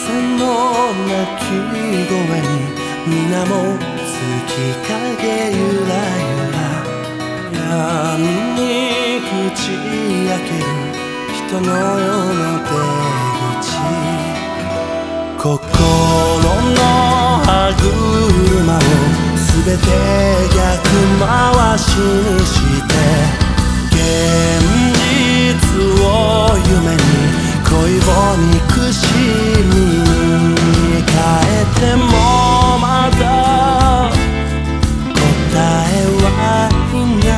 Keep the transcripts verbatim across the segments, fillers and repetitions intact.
の鳴き声に皆も月影ゆらゆら闇に口開ける人のような出口心の歯車をすべて逆回しにして現実を夢に恋を憎しみに変えてもまだ答えはい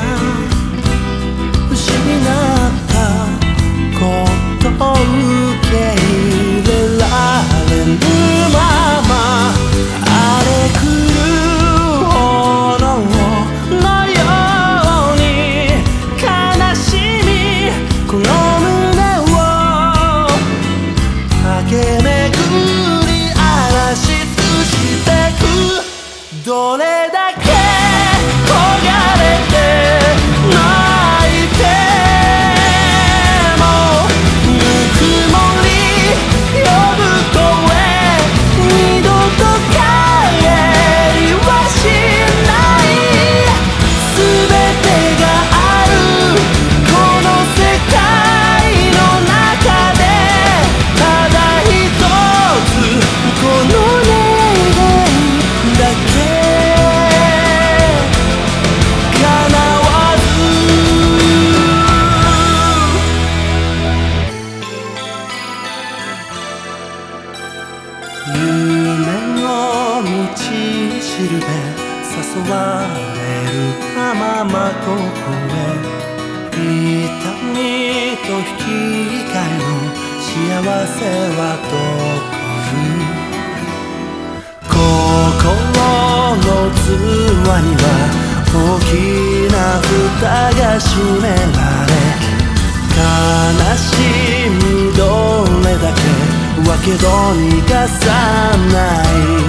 ない失ったことを受け入れられぬまま荒れ狂う炎のように悲しみこの駆け巡り嵐尽くしてくどれだけ焦がれて泣いてもぬくもり呼ぶ声二度と帰りはしない全てがあるこの世界の中でこの願いだけ叶わず夢の道しるべ誘われるままここへ痛みと引き換えの幸せはどこ心の器には大きな蓋が閉められ悲しみどれだけはけど逃がさない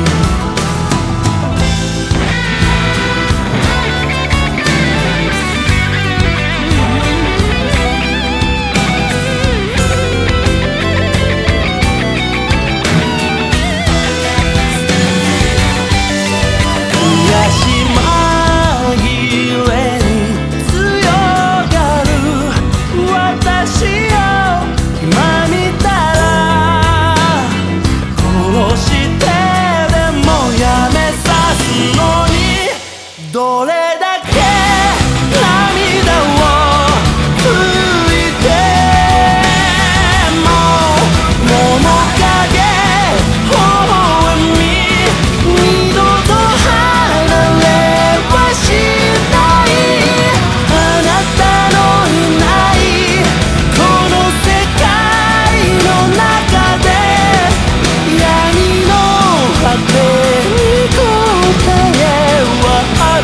どれだけ涙を拭いても面影微笑み二度と離れはしないあなたのいないこの世界の中で闇の果てに答えはある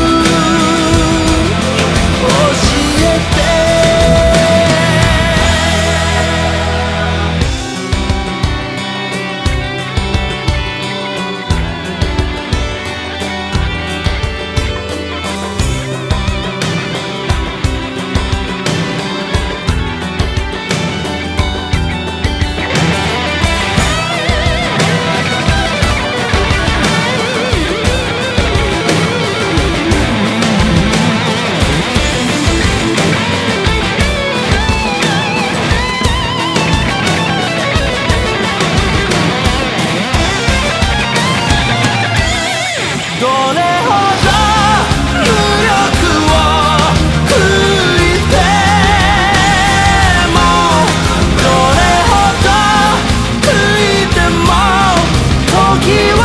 教えてどれほど無力を悔いてもどれほど悔いても時は